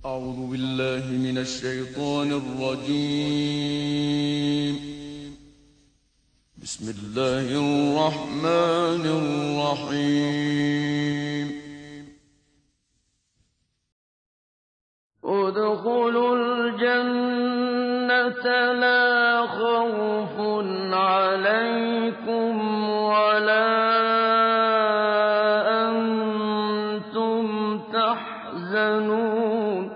أعوذ بالله من الشيطان الرجيم. بسم الله الرحمن الرحيم. ادخلوا الجنة لا خوف عليكم ولا أنتم تحزنون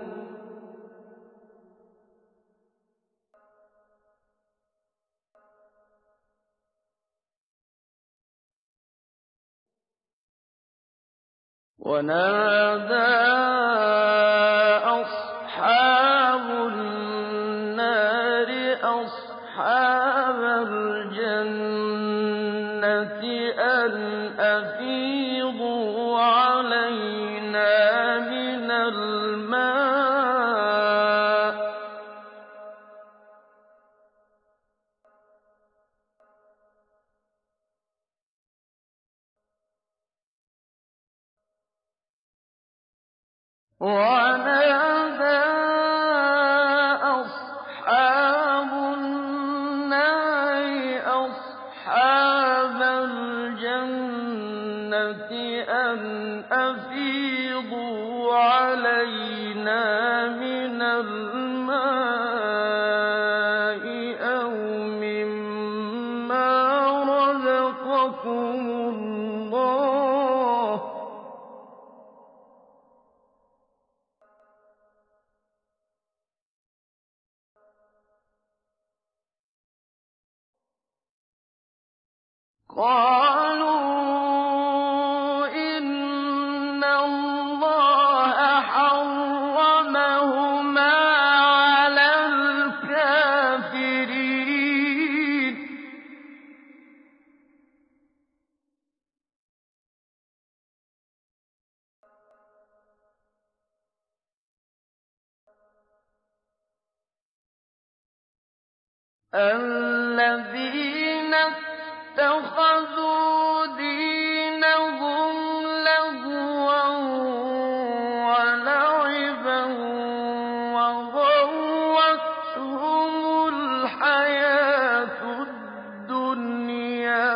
ونادى أصحاب النار أصحاب الجنة أن أفيضوا علينا من الماء ونادى أصحاب النار أصحاب الجنة أن أفيضوا علينا من الماء أو مما رزقكم الله قالوا إن الله حرمهما على الكافرين الذين اتخذوا دينهم لهوا ولعبا وغرتهم الحياة الدنيا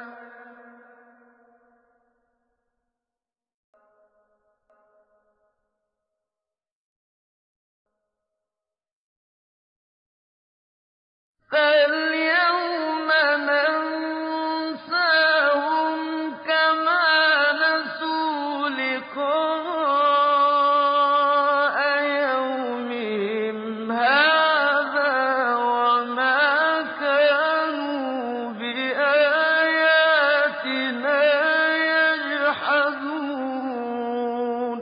فاليوم ننساهم كما نسوا لقاء يومهم هذا وما كانوا بآياتنا يجحدون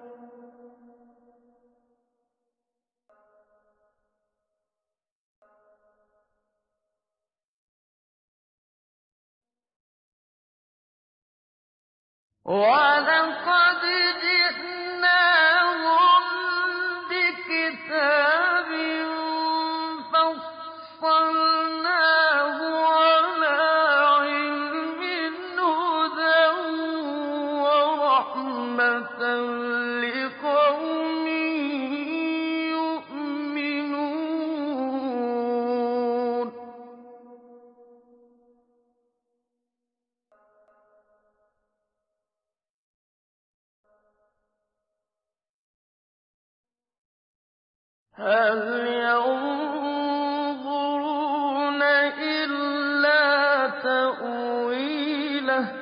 وَلَقَدْ جِئْنَاهُم بِكِتَابٍ فَصَّلْنَاهُ عَلَىٰ عِلْمٍ هُدًى وَرَحْمَةً لِّقَوْمٍ يُؤْمِنُونَ هَلْ يَنظُرُونَ إِلَّا تَأْوِيلَهُ ۚ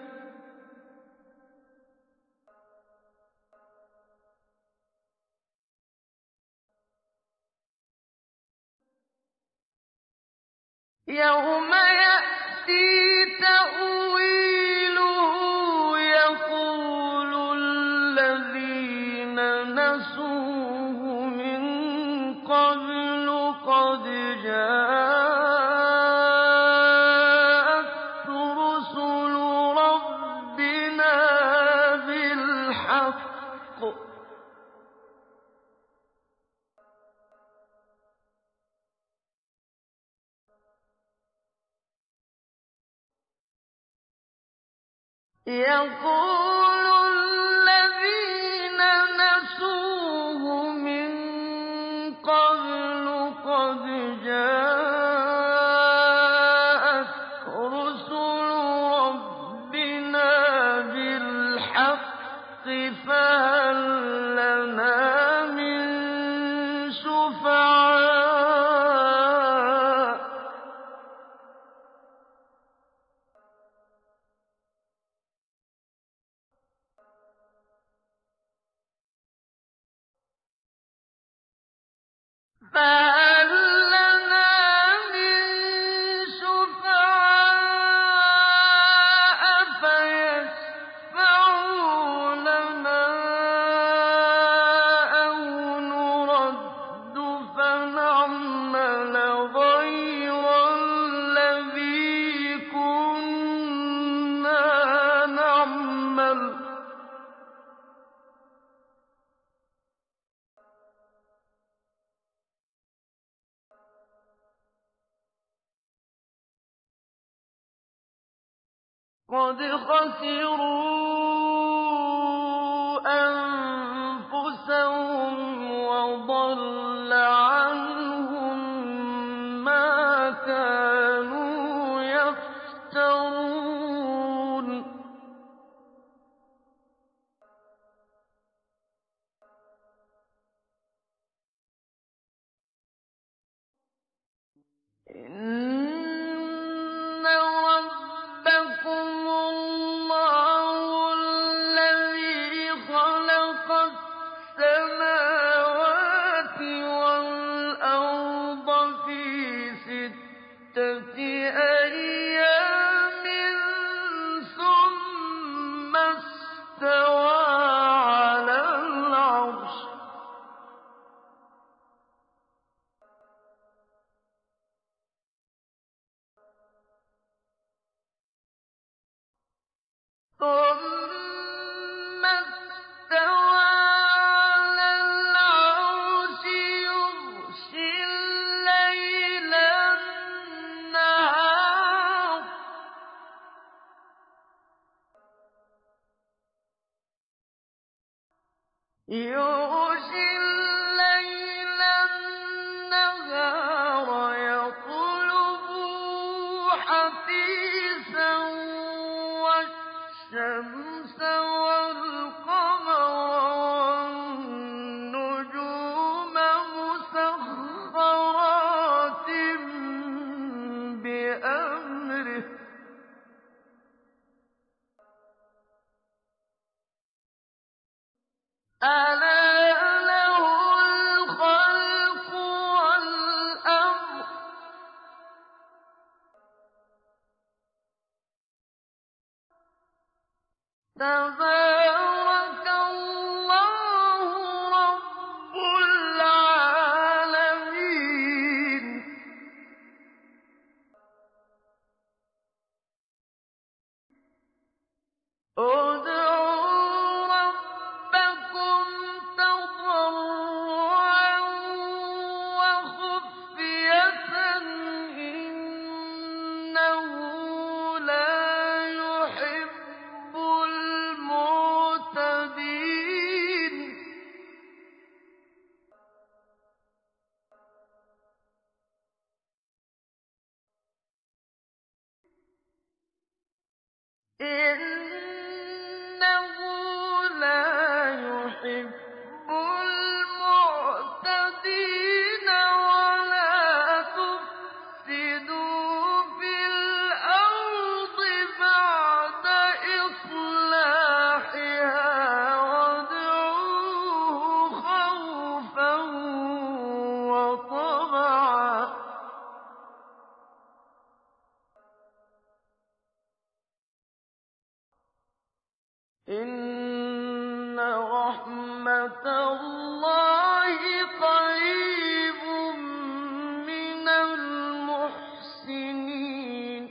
يَوْمَ يَأْتِي تَأْوِيلُهُ يَقُولُ الَّذِينَ نَسُوهُ مِن قَبْلُ قَدْ جَاءَتْ رُسُلُ رَبِّنَا بِالْحَقِّ يَقُولُ الَّذِينَ نَسُوهُ فَهَل لَّنَا مِن شُفَعَاءَ فَيَشْفَعُوا لَنَا أَوْ نُرَدُّ فَنَعْمَلَ غَيْرَ الَّذِي كُنَّا نَعْمَلُ ۚ قَدْ خَسِرُوا أَنفُسَهُمْ وَضَلَّ عَنْهُم مَّا كَانُوا يَفْتَرُونَ إِنَّ رَبَّكُمُ اللَّهُ الَّذِي خَلَقَ السَّمَاوَاتِ وَالْأَرْضَ فِي سِتَّةِ أَيَّامٍ ثُمَّ اسْتَوَىٰ عَلَى الْعَرْشِ ۖ ثُمَّ اسْتَوَىٰ عَلَى الْعَرْشِ يُغْشِي اللَّيْلَ النَّهَارَ يَطْلُبُهُ حَثِيثًا وَالشَّمْسَ وَالْقَمَرَ وَالنُّجُومَ مُسَخَّرَاتٍ بِأَمْرِهِ ۗ أَلَا لَهُ الْخَلْقُ وَالْأَمْرُ ۗ تَبَارَكَ اللَّهُ رَبُّ الْعَالَمِينَ ادْعُوا رَبَّكُمْ تَضَرُّعًا وَخُفْيَةً إِنَّهُ لَا يُحِبُّ الْمُعْتَدِينَ إِنَّهُ لَا يُحِبُّ الْمُعْتَدِينَ وَلَا تُفْسِدُوا فِي الْأَرْضِ بَعْدَ إِصْلَاحِهَا وَادْعُوهُ خَوْفًا وَطَمَعًا ۚ إِنَّ رَحْمَتَ اللَّهِ قَرِيبٌ مِّنَ الْمُحْسِنِينَ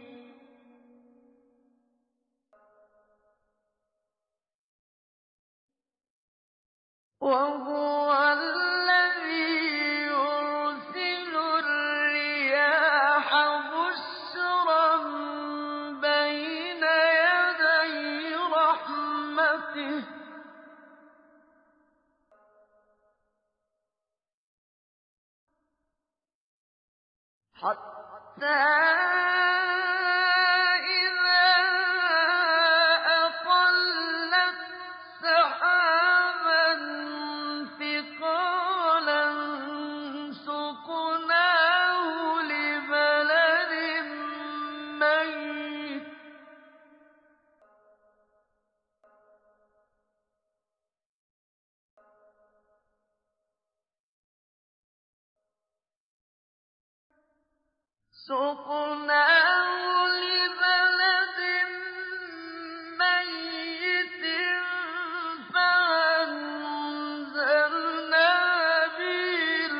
وَهُوَ الَّذِي يُرْسِلُ الرِّيَاحَ بُشْرًا بَيْنَ يَدَيْ رَحْمَتِهِ ۖ حَتَّىٰ إِذَا أَقَلَّتْ سَحَابًا سُقْنَاهُ لِبَلَدٍ مَّيِّتٍ فَأَنزَلْنَا بِهِ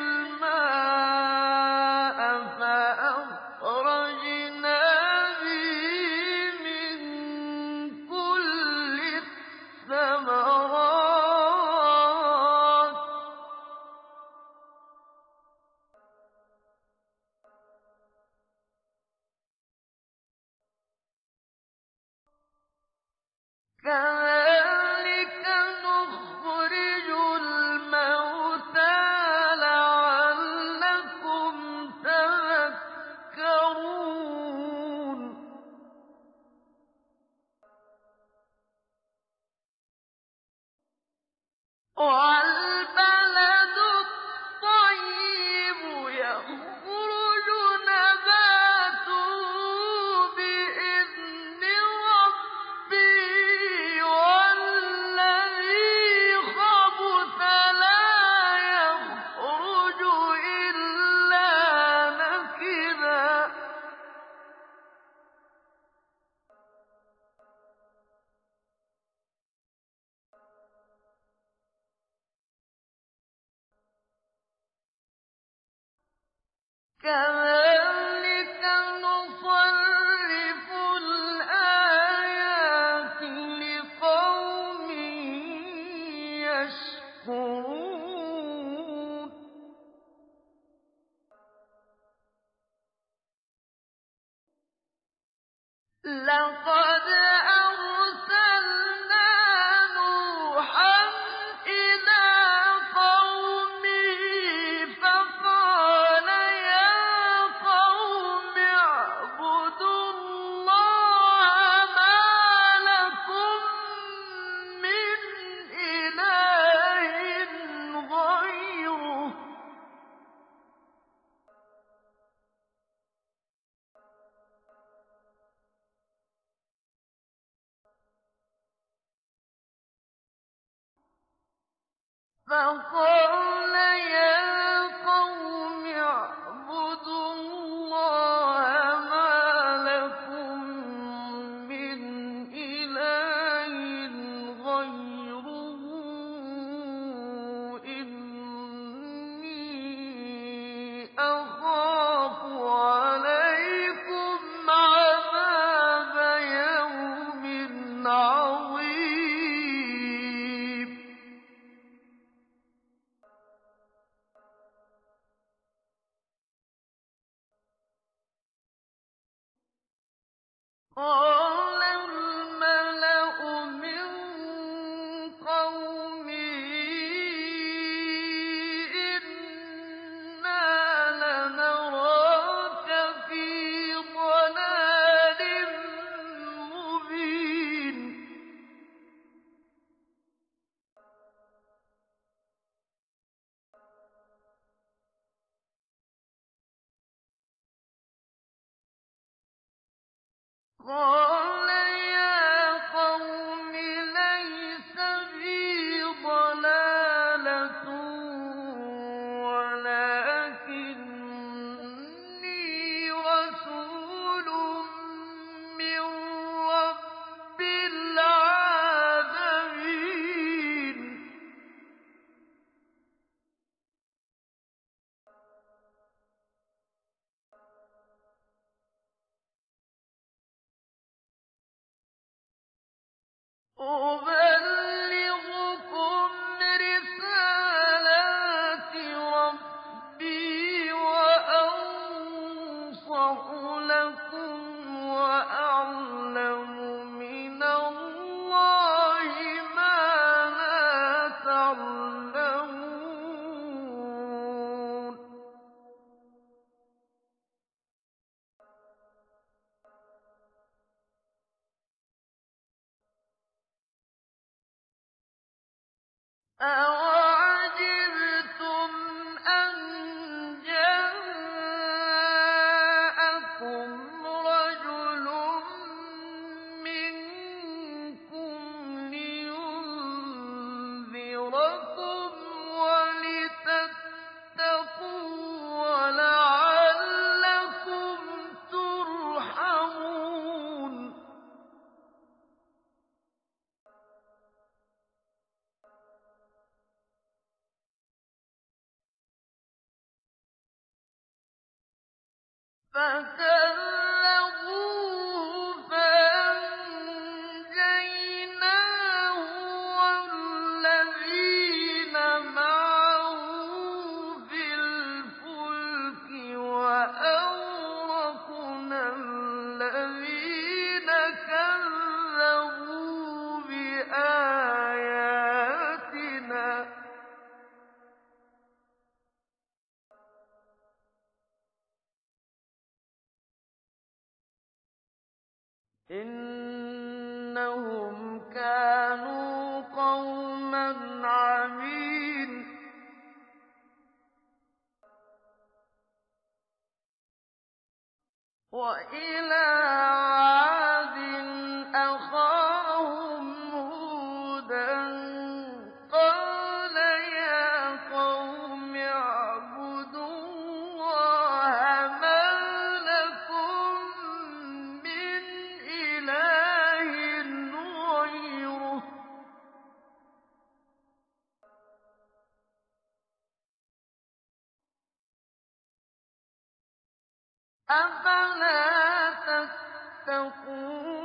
الْمَاءَ فَأَخْرَجْنَا بِهِ مِن كُلِّ الثَّمَرَاتِ ۚ كَذَٰلِكَ نُخْرِجُ الْمَوْتَىٰ لَعَلَّكُمْ تَذَكَّرُونَ وَالْبَلَدُ الطَّيِّبُ يَخْرُجُ نَبَاتُهُ بِإِذْنِ رَبِّهِ وَالَّذِي خَبُثَ لَا يَخْرُجُ إِلَّا نَكِدًا ۚ كَذَٰلِكَ نُصَرِّفُ الْآيَاتِ لِقَوْمٍ يَشْكُرُونَ لَقَدْ أَرْسَلْنَا نُوحًا إِلَىٰ قَوْمِهِ فَقَالَ يَا قَوْمِ اعْبُدُوا اللَّهَ مَا لَكُم مِّنْ إِلَٰهٍ غَيْرُهُ ۖ فَقَالَ يَا قَوْمِ اعْبُدُوا اللَّهَ مَا لَكُم مِّنْ إِلَٰهٍ غَيْرُهُ إِنِّي أَخَافُ عَلَيْكُمْ عَذَابَ يَوْمٍ عَظِيمٍ قَالَ الْمَلَأُ مِن قَوْمِهِ إِنَّا لَنَرَاكَ فِي ضَلَالٍ مُّبِينٍ قَالَ يَا قَوْمِ لَيْسَ بِي ضَلَالَةٌ وَلَٰكِنِّي رَسُولٌ مِّن رَّبِّ الْعَالَمِينَ أُبَلِّغُكُمْ رِسَالَاتِ رَبِّي وَأَنصَحُ لَكُمْ وَأَعْلَمُ مِنَ اللَّهِ مَا لَا تَعْلَمُونَ أَوَعَجِبْتُمْ أَن جَاءَكُمْ رَجُلٌ مِّنكُمْ لِيُنذِرَكُمْ وَلِتَتَّقُوا وَلَعَلَّكُمْ فَكَذَّبُوهُ فَأَنجَيْنَاهُ وَالَّذِينَ مَعَهُ فِي الْفُلْكِ وَأَغْرَقْنَا الَّذِينَ كَذَّبُوا بِآيَاتِنَا ۚ إِنَّهُمْ كَانُوا قَوْمًا عَمِينَ وَإِلَىٰ عَادٍ أَخَاهُمْ هُودًا ۚ قَالَ يَا قَوْمِ اعْبُدُوا اللَّهَ مَا لَكُم مِّنْ إِلَٰهٍ غَيْرُهُ ۖ أَفَلَا تَتَّقُونَ